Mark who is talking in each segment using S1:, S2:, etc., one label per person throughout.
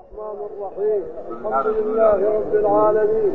S1: الرحمن الرحيم. الحمد لله رب العالمين،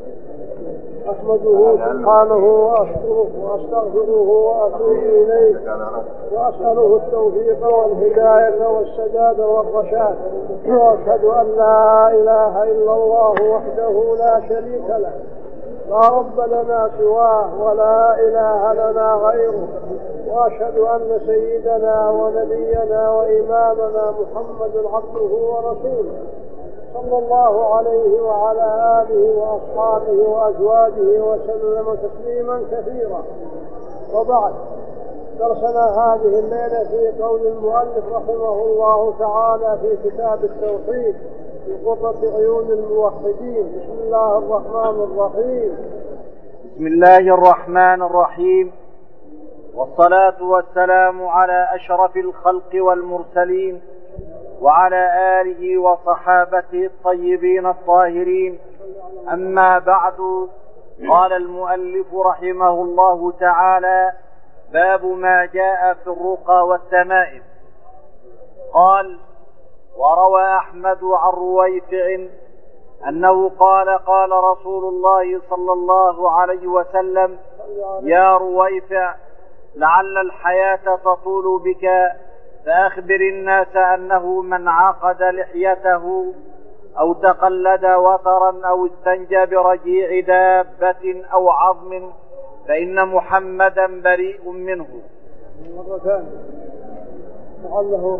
S1: أحمده سبحانه وأشكره وأستغفره وأتوب إليه وأسأله التوفيق والهداية والسداد والرشاد، وأشهد أن لا إله إلا الله وحده لا شريك له، لا رب لنا سواه ولا إله لنا غيره، وأشهد أن سيدنا ونبينا وإمامنا محمد عبده ورسوله صلى الله عليه وعلى آله وأصحابه وأزواجه وسلم تسليما كثيرا. وبعد، درسنا هذه الليلة في قول المؤلف رحمه الله تعالى في كتاب التوحيد في قرة عيون الموحدين. بسم الله الرحمن الرحيم.
S2: بسم الله الرحمن الرحيم، والصلاة والسلام على أشرف الخلق والمرسلين وعلى آله وصحابته الطيبين الطاهرين. أما بعد، قال المؤلف رحمه الله تعالى: باب ما جاء في الرقى والتمائم. قال: وروى أحمد عن رويفع أنه قال: قال رسول الله صلى الله عليه وسلم: يا رويفع، لعل الحياة تطول بك، فأخبر الناس أنه من عقد لحيته أو تقلد وترا أو استنجى برجيع دابة أو عظم فإن محمدا بريء منه.
S1: مرة ثانية، لعله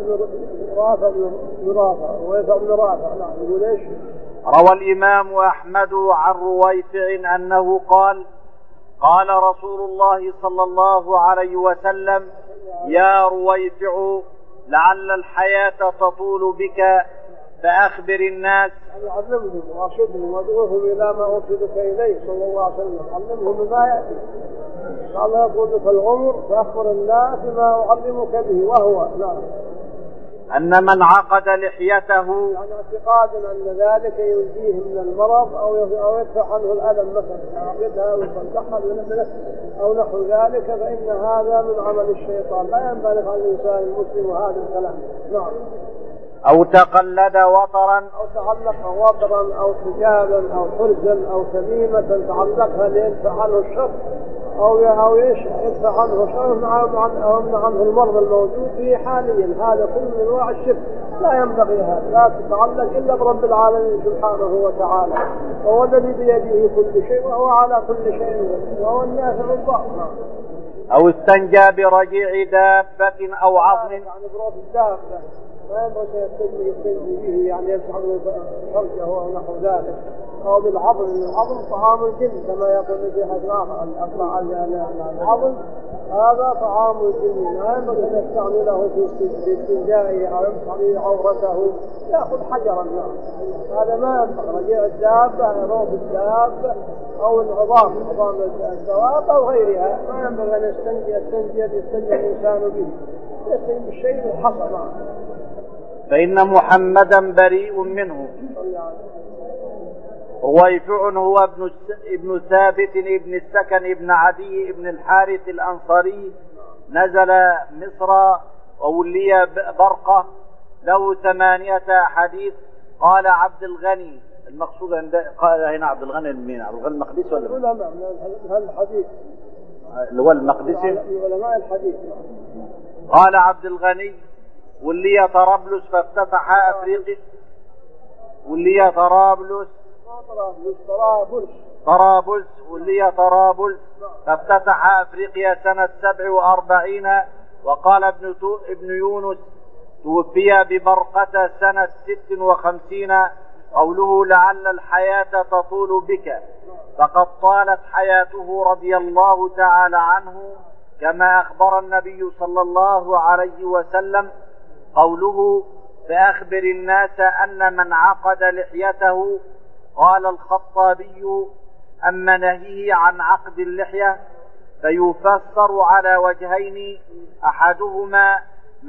S1: رويفع بن رافع. نعم، يقول ايش؟
S2: روى الإمام أحمد عن رويفع أنه قال: قال رسول الله صلى الله عليه وسلم: يا رويفع، لعل الحياة تطول بك، فأخبر الناس.
S1: علمهم وأرشدهم وادعوهم إلى ما أرشدك إليه صلى الله عليه وسلم، علمهم بما يأتي. قال: يطول بك العمر، فأخبر الناس ما أعلمك به، وهو نعم
S2: أن من عقد لحيته،
S1: يعني اعتقادا أن ذلك ينجيه من المرض أو يدفع عنه الألم، مثلا يعقدها ويصلحها أو نحو ذلك، فإن هذا من عمل الشيطان، لا ينبغي على الإنسان المسلم هذا الكلام. نعم.
S2: أو تقلد وطرا،
S1: أو تعلق وطرا أو حجابا أو حرزا أو تميمة تعلقها ليدفع عنه الشر أو يدفع عنه شر أو يمنع عنه المرض الموجود فيه حاليا. هذا كل من انواع الشرك، لا ينبغي هذا، لا تتعلق إلا برب العالمين سبحانه وتعالى، وهو الذي بيده كل شيء وهو على كل شيء وهو النافع الضار.
S2: أو استنجى برجيع دابة أو عظم،
S1: يعني بروح الدابة ما ينبغي يستنجي به، يعني يمسح فرجه أو نحو ذلك، أو بالعظم. العظم طعام الجن كما يقول في حديث آخر، العظم هذا طعام الجن، لا ينبغي أن يستعمله في استنجائه أو يمسح به عورته، يأخذ حجرا. هذا ما ينبغي. رجيع الدابة، روح الدابة، أو العظام الدواب أو غيرها، ما ينبغي أن يستنجي الإنسان به، يستنجي بالشيء الحصى.
S2: فإن محمدا بريء منه. رويفع هو ابن ثابت ابن السكن ابن عدي ابن الحارث الأنصاري، نزل مصر وولي برقة، له 8 حديث. قال عبد الغني، المقصود قال هنا عبد الغني مين؟ عبد الغني المقدسي ولا
S1: العلماء من الحديث
S2: اللي هو المقدسي؟
S1: علماء الحديث.
S2: قال عبد الغني: ولي طرابلس فافتتح أفريقيا. ولي طرابلس ولي طرابلس فافتتح أفريقيا سنة 47. وقال ابن يونس: توفي ببرقة سنة 56. قوله لعل الحياة تطول بك، فقد طالت حياته رضي الله تعالى عنه كما أخبر النبي صلى الله عليه وسلم. قوله فأخبر الناس أن من عقد لحيته. قال الخطابي: أما نهيه عن عقد اللحية فيفسر على وجهين: أحدهما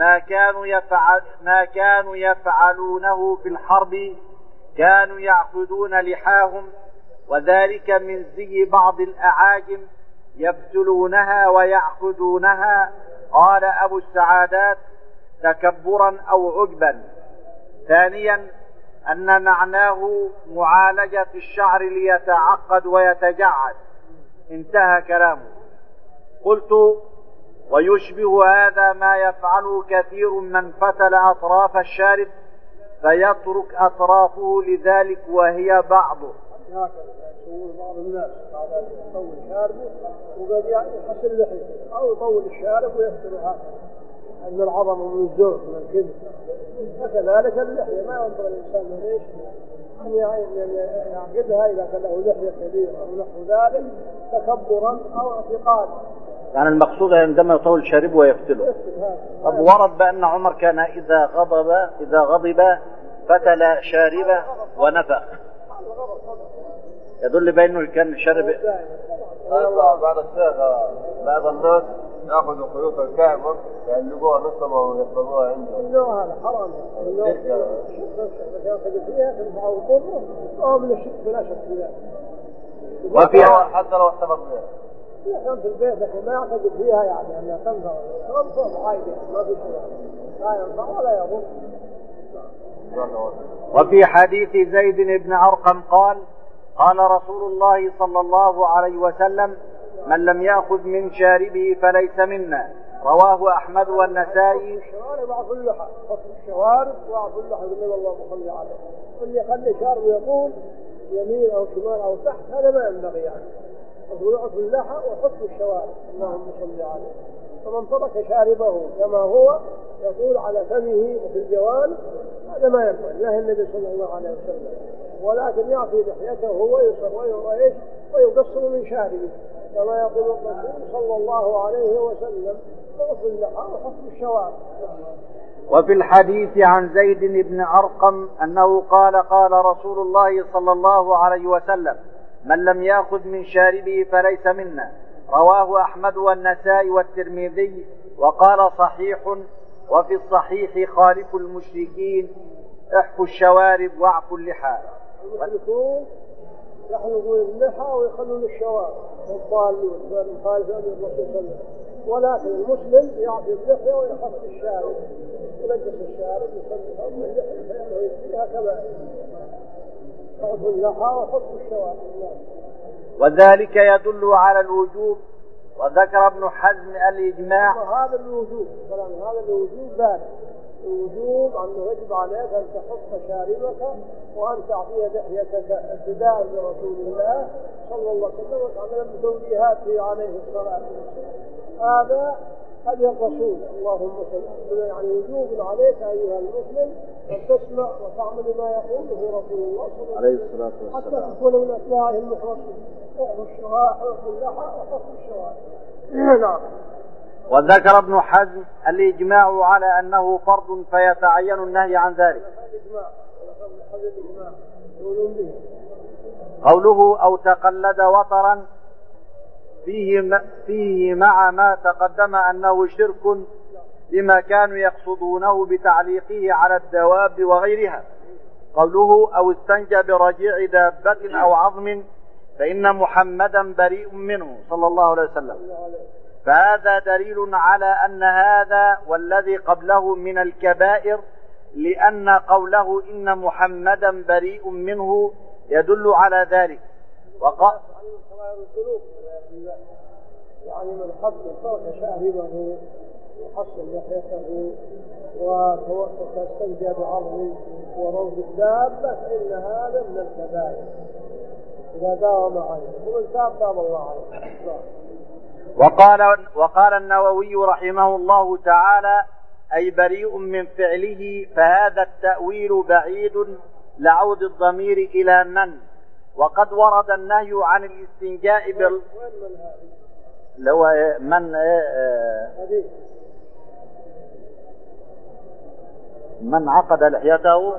S2: ما كانوا يفعلونه في الحرب، كانوا يعقدون لحاهم، وذلك من زي بعض الأعاجم يبتلونها ويعقدونها. قال أبو السعادات: تكبرا أو عجبا. ثانيا: أن معناه معالجة الشعر ليتعقد ويتجعد. انتهى كلامه. قلت: ويشبه هذا ما يفعله كثير من فتل أطراف الشارب فيترك أطرافه لذلك وهي بعضه.
S1: هكذا يسوون بعض الناس هذا يطول شاربه وقد يحسن لحيته أو يطول الشارب ويفتر هكذا أن العظم من الزهد من الكبر. فكذلك اللحية ما ينبغي الإنسان من إيش أن يعقدها إذا كان له لحية كبيرة أو نحو ذلك تكبرا أو اعتقادا.
S2: يعني المقصود عندما يطول شاربه ويفتله. طب ورد بأن عمر كان إذا غضب فتل شاربه ونفخ، يدل بأنه كان شارب.
S3: بعض الشيخ بعض الناس يأخذوا خيوط الكعبة يعلقوها نصبا ويحفظوها عنده.
S1: هذا حرام. يأخذ فيها تنفع وضره أو من الشرك بلا شك فيها.
S2: وفيها
S3: حتى لو احتفظ بها.
S1: كان في البيت لكن ما يعتقد فيها يعني أنها تنفع. تنفع عادي ما في شيء. لا ينفع ولا يضر.
S2: وفي حديث زيد بن أرقم قال: قال رسول الله صلى الله عليه وسلم: من لم يأخذ من شاربه فليس منا. رواه أحمد والنسائي.
S1: الشوارب وعفو اللحى، فصل الشوارب وعفو اللحى بالنبي اللهم صل عليه. اللي يخلي شاربه يطول يمين أو شمال أو تحت هذا ما ينبغي يعني. عفو اللحى وحفظ الشوارب اللهم صل عليه. فمن ترك شاربه كما هو يطول على فمه وفي الجوانب هذا ما ينبغي. نهى النبي صلى الله عليه وسلم. ولكن يعفي لحيته ويقصر من شاربه كما يقول الرسول صلى الله عليه وسلم: وعفو اللحى وحفظ الشوارب.
S2: وفي الحديث عن زيد بن أرقم أنه قال: قال رسول الله صلى الله عليه وسلم: من لم يأخذ من شاربه فليس منا. رواه أحمد والنسائي والترمذي وقال: صحيح. وفي الصحيح: خالفوا المشركين، احفوا الشوارب واعفوا اللحى.
S1: المشركون يحلقون اللحى ويخلون الشوارب والضالون مخالفين الرسول صلى الله عليه وسلم. ولكن المسلم يعفي اللحية ويحفظ الشارب ينجس الشارب يخلي اللحية فإنه يكفيها كما يعفو اللحى ويحفظ الشوارب.
S2: وذلك يدل على الوجوب. وذكر ابن حزم الإجماع.
S1: هذا الوجوب ذلك الوجوب أنه يجب عليك أن تحط شاربك وأن تعطي لحيتك ابتداء برسول الله صلى الله عليه وسلم وتعمل بتوجيهاته عليه الصلاة والسلام. هذا هدي الرسول اللهم صل. يعني وجوب عليك أيها المسلم أن تسمع وتعمل ما يقوله رسول الله صلى الله عليه وسلم حتى تكون من أتباعه المخلصين. احفظ الشوارب واحفظ اللحى وحفظ الشوارب. نعم.
S2: وذكر ابن حزم الإجماع على أنه فرض فيتعين النهي عن ذلك. قوله: أو تقلد وطرا فيه مع ما تقدم أنه شرك لما كانوا يقصدونه بتعليقه على الدواب وغيرها. قوله: أو استنجى برجيع دابة أو عظم فإن محمدا بريء منه صلى الله عليه وسلم. فهذا دليل على أن هذا والذي قبله من الكبائر، لأن قوله إن محمدا بريء منه يدل على ذلك.
S1: يعني من ترك شاربه وحصل لحيته واستنجى بعظم وروض الدابة فإن هذا من الكبائر إذا داوم عليه ومن تاب تاب الله عليه.
S2: وقال النووي رحمه الله تعالى: أي بريء من فعله. فهذا التأويل بعيد لعود الضمير إلى من. وقد ورد النهي عن الاستنجاء من عقد لحيته.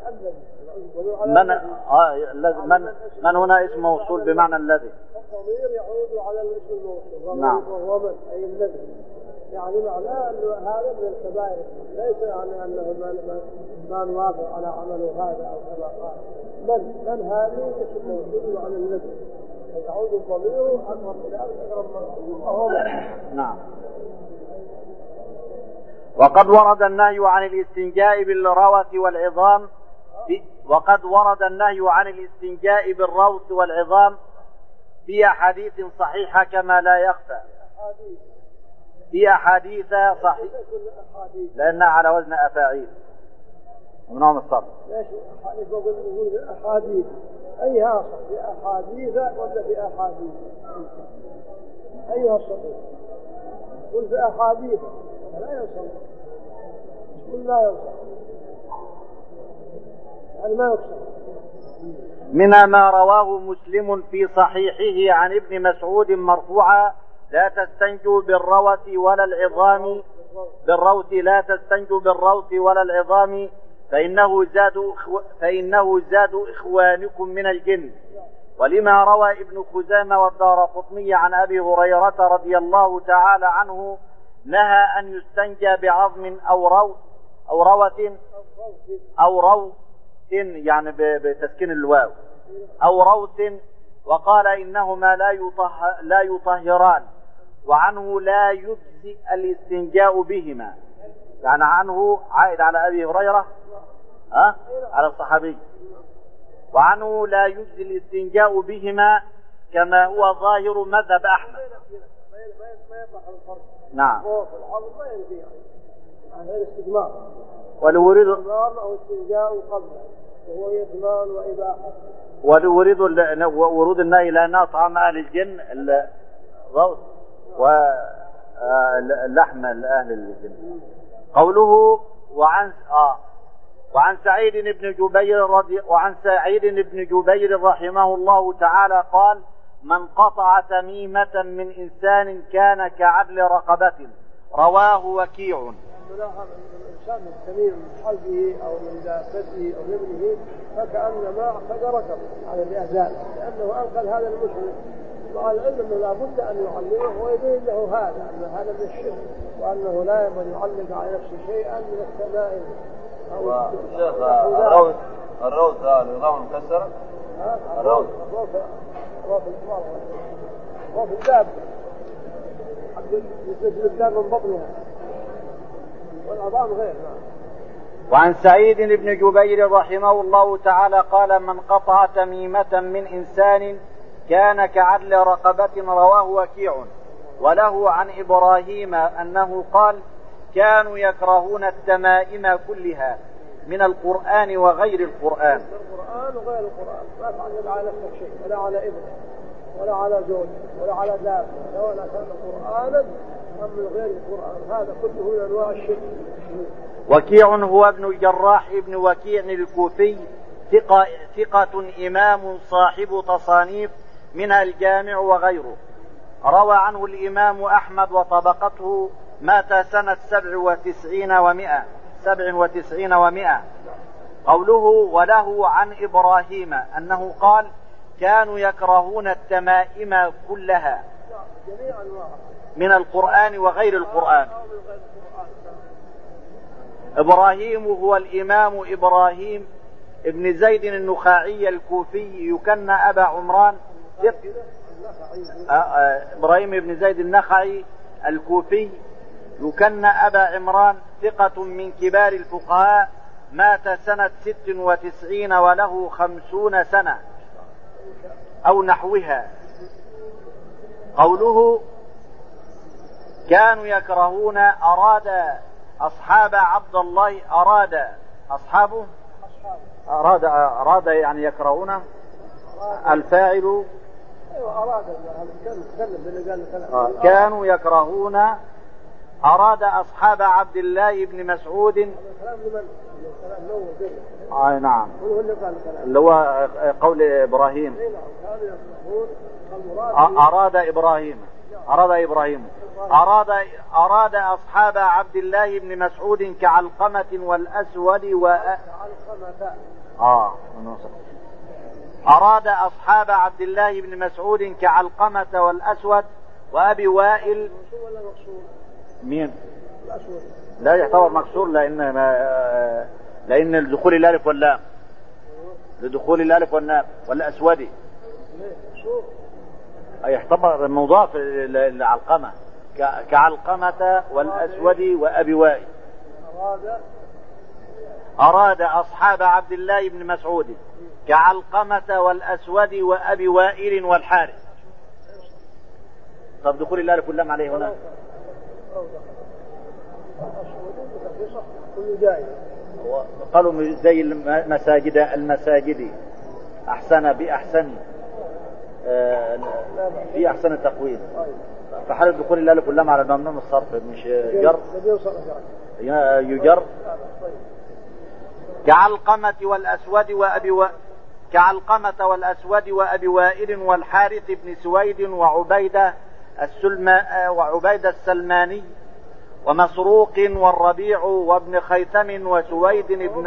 S2: من هنا اسم موصول بمعنى الذي.
S1: الضمير يعود على الاسم الموصول.
S2: نعم.
S1: ومن أي الذي يعني معناه أن هذا من الكبائر، ليس يعني أنه ما نوافق على عمله هذا أو كما قال. من هذه اسم موصول على الذي يعود الضمير أقرب إلى أقرب وهو
S2: نعم. وقد ورد النهي عن الاستنجاء بالروث والعظام وقد ورد النهي عن الاستنجاء بالروث والعظام في أحاديث صحيحة كما لا يخفى. في أحاديث صحيحة لأنها على وزن أفاعيل ومنهم الصرف.
S1: ليش أحاديث نقول أحاديث أيها صح في أحاديث ولا في أحاديث أيها صحيح قل في أحاديث لا ينصر قل لا ينصر يعني ما يقصر.
S2: منها ما رواه مسلم في صحيحه عن ابن مسعود مرفوعا لا تستنجوا بالروث ولا العظام لا تستنجوا بالروث ولا العظام فإنه زاد إخوانكم من الجن. ولما روى ابن خزيمة والدارقطني عن أبي هريرة رضي الله تعالى عنه نهى أن يستنجى بعظم أو روث يعني بتسكين الواو أو روث، وقال إنهما لا يطهران، وعنه لا يجزي الاستنجاء بهما، يعني عنه عائد على أبي هريرة على الصحابي، وعنه لا يجزي الاستنجاء بهما كما هو ظاهر مذهب أحمد. نعم. والورد
S1: أو استنجاء قبله وهو يضمان وإباحة.
S2: ورود النهي لأنها طعام أهل الجن الروث واللحم لأهل الجن. قوله وعن سعيد بن جبير رحمه الله تعالى قال: من قطع تميمة من إنسان كان كعدل رقبة. رواه وكيع.
S1: الإنسان التميم من حلقه أو من دابته أو من ابنه فكأنما اعتدى ركبه على الإهزال، لأنه أنقذ هذا المسلم، مع العلم أنه لا بد أن يعلمه ويبين له أن هذا من الشرك، وأنه لا يمكن يعلق على نفسه شيئا من التمائم.
S3: الروث النظام مكسر. الروث
S1: الدابة مثل الدابة من بطنها والعظام غير.
S2: وعن سعيد بن جبير رحمه الله تعالى قال: من قطع تميمة من إنسان كان كعدل رقبة. رواه وكيع. وله عن إبراهيم أنه قال: كانوا يكرهون التمائم كلها من القرآن وغير القرآن.
S1: القرآن وغير القرآن ما تعلم على نفسك شيء، ولا على ابنك ولا على زوجك ولا على دابة، ولا كان قرآنا أم من غير القرآن، هذا كله من أنواع الشرك.
S2: وكيع هو ابن الجراح ابن وكيع الكوفي، ثقة إمام صاحب تصانيف منها الجامع وغيره. روى عنه الإمام أحمد وطبقته، مات سنة 97 و100. قوله: وله عن إبراهيم أنه قال: كانوا يكرهون التمائم كلها من القرآن وغير القرآن. إبراهيم هو الإمام إبراهيم ابن زيد النخاعي الكوفي، يكنى أبا عمران. إبراهيم ابن زيد النخعي الكوفي يكنى أبا عمران، ثقة من كبار الفقهاء، مات سنة 96 وله 50 سنة أو نحوها. قوله: كانوا يكرهون أراد أصحاب عبد الله، أراد أصحابه، أراد يعني يكرهون الفاعل. كانوا يكرهون أراد أصحاب عبد الله بن مسعود. نعم، اللي هو قول إبراهيم. أراد أصحاب عبد الله بن مسعود كعلقمة والأسود أراد أصحاب عبد الله بن مسعود كعلقمة والأسود وأبي وائل. مين؟ لا يعتبر مكسور لأن الدخول الألف واللام، لدخول الألف واللام. والأسود يعتبر مضاف للعلقمة، كعلقمة والأسود وأبي وائل. أراد أصحاب عبد الله بن مسعود كعلقمة والأسود وأبي وائل والحارث. طب دخول الله لكلهم عليه هنا قالوا زي المساجد أحسن بأحسن في أحسن تقويم، فحال دخول الله لكلهم على ممنوع الصرف مش جر يجر. كعلقمة والأسود وأبي وائل والحارث بن سويد وعبيدة السلماني ومسروق والربيع وابن خيثم وسويد بن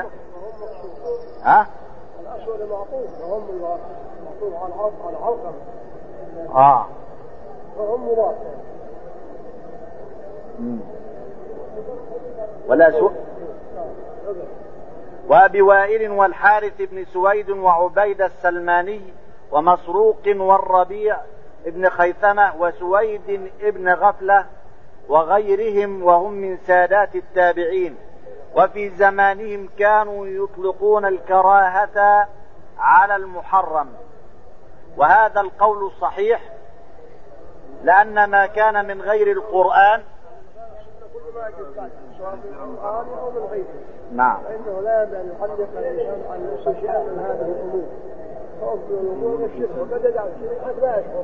S1: الأسود معطوف على علقمة وهم مضاف
S2: وأبي وائل والحارث بن سويد وعبيدة السلماني ومسروق والربيع ابن خيثمة وسويد ابن غفلة وغيرهم وهم من سادات التابعين. وفي زمانهم كانوا يطلقون الكراهة على المحرم، وهذا القول الصحيح لأن ما كان من غير القرآن نعم
S1: فإنه لا ينبغي أن يحدق الإنسان عن نفسه شيئا من هذه الأمور، فأفضل الأمور الشرك وقد يدع الشرك قد لا يشعر.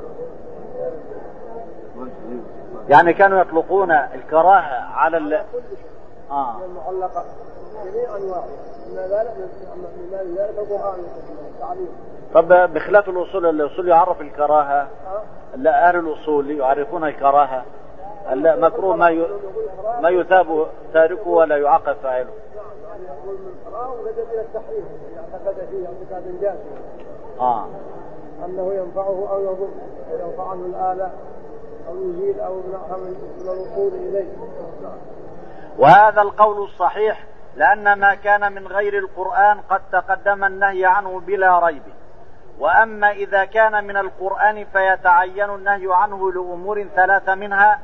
S2: يعني كانوا يطلقون الكراهة على
S1: المعلقات جميع أنواعها، من ذلك القرآن التعليم.
S2: طب بخلاف الأصول يعرف الكراهة، لا أهل الأصول يعرفون الكراهة مكروه ما يثاب تاركه ولا يعاقب فاعله.
S1: يعني يقول من الحرام وجد إلى التحريم يعتقد فيه اعتقاد جازم أنه ينفعه أو يضر، ينفع عنه الآلة أو يزيد أو يمنعها من الوصول إليه.
S2: وهذا القول الصحيح لأن ما كان من غير القرآن قد تقدم النهي عنه بلا ريب. وأما إذا كان من القرآن فيتعين النهي عنه لأمور ثلاثة، منها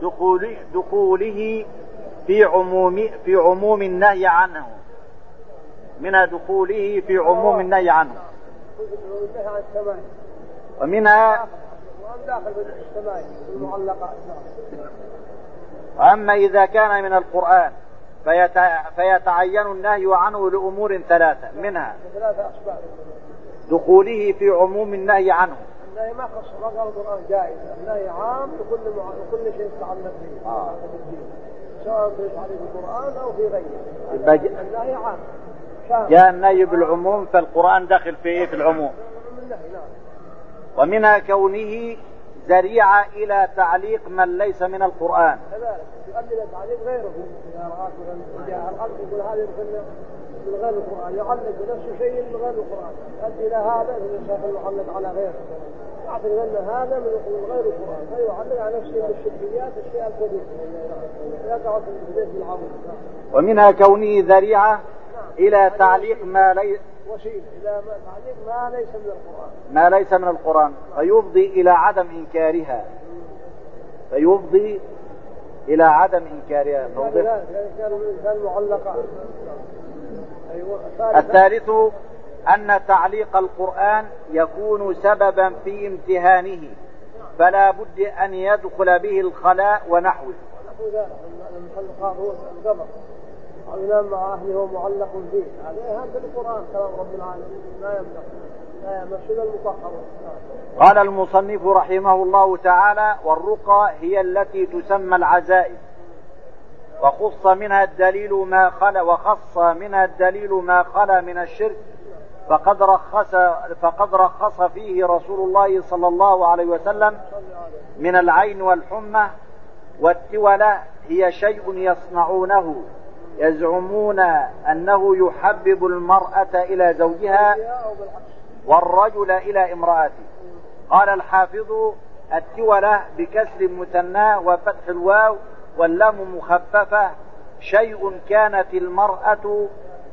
S2: دخوله في عموم النهي عنه، ومنها وأما إذا كان من القرآن فيتعين النهي عنه لأمور ثلاثة، منها دخوله في عموم النهي عنه.
S1: النهي ما خص ما قال القرآن جائز، النهي عام لكل شيء يتعلق به سواء في تعريف القرآن أو في غيره. النهي عام
S2: جاء النهي بالعموم، فالقرآن داخل في العموم. ومنها كونه ذريعة إلى تعليق من ليس من القرآن،
S1: كذلك يؤدي إلى تعليق غيره. إذا رأى جاء القلب يقول هذا من غير القرآن، يعلق بنفس شيء من غير القرآن، يؤدي إلى هذا الإنسان المعلق على غيره، يعتقد أن هذا من غير القرآن فيعلق على نفسه بالشركيات الشيء الكبير يقع في البداية العظيم.
S2: ومنها كونه ذريعة إلى تعليق ما ليس
S1: وسيلة إلى تعليق
S2: ما ليس من القرآن فيفضي إلى عدم إنكارها. الثالث أن تعليق القرآن يكون سببا في امتهانه، فلا بد أن يدخل به الخلاء ونحوه.
S1: المخلقات هو القبر أو ينام مع أهله ومعلق فيه، هذا هذا القرآن كلام رب العالمين لا يمثل المطهر.
S2: قال المصنف رحمه الله تعالى: والرقى هي التي تسمى العزائم، وخص منها الدليل ما خلا من الشرك، فقد رخص فيه رسول الله صلى الله عليه وسلم من العين والحمى والتولة. هي شيء يصنعونه يزعمون أنه يحبب المرأة إلى زوجها والرجل إلى امرأته. قال الحافظ: التولة بكسر المثنى وفتح الواو واللام مخففة شيء كانت المرأة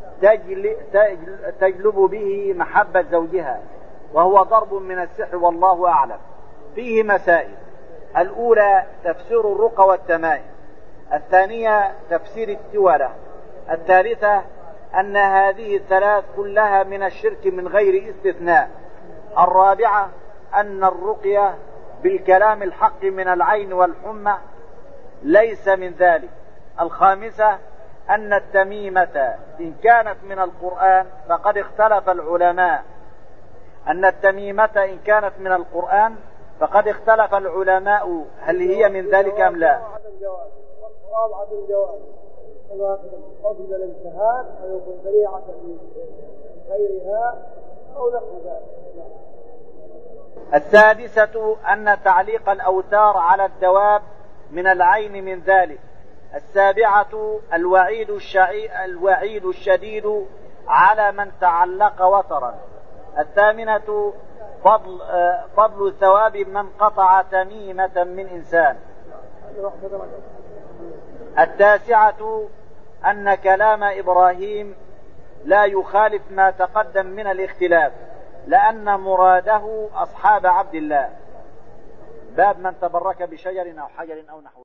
S2: تجلب به محبة زوجها، وهو ضرب من السحر والله أعلم. فيه مسائل: الأولى تفسير الرقى والتمائم، الثانية تفسير التولة، الثالثة أن هذه الثلاث كلها من الشرك من غير استثناء. الرابعة أن الرقية بالكلام الحق من العين والحمى ليس من ذلك. الخامسة أن التميمة إن كانت من القرآن فقد اختلف العلماء هل هي من ذلك أم لا.
S1: والصواب عدم الجواز كما قصد الامتهان أو يكون ذريعة غيرها أو نحو ذلك.
S2: السادسة أن تعليق الأوتار على الدواب من العين من ذلك. السابعة الوعيد الشديد على من تعلق وترا. الثامنة فضل ثواب من قطع تميمة من إنسان. التاسعة أن كلام إبراهيم لا يخالف ما تقدم من الاختلاف لأن مراده أصحاب عبد الله. باب من تبرك بشجر أو حجر أو نحوه.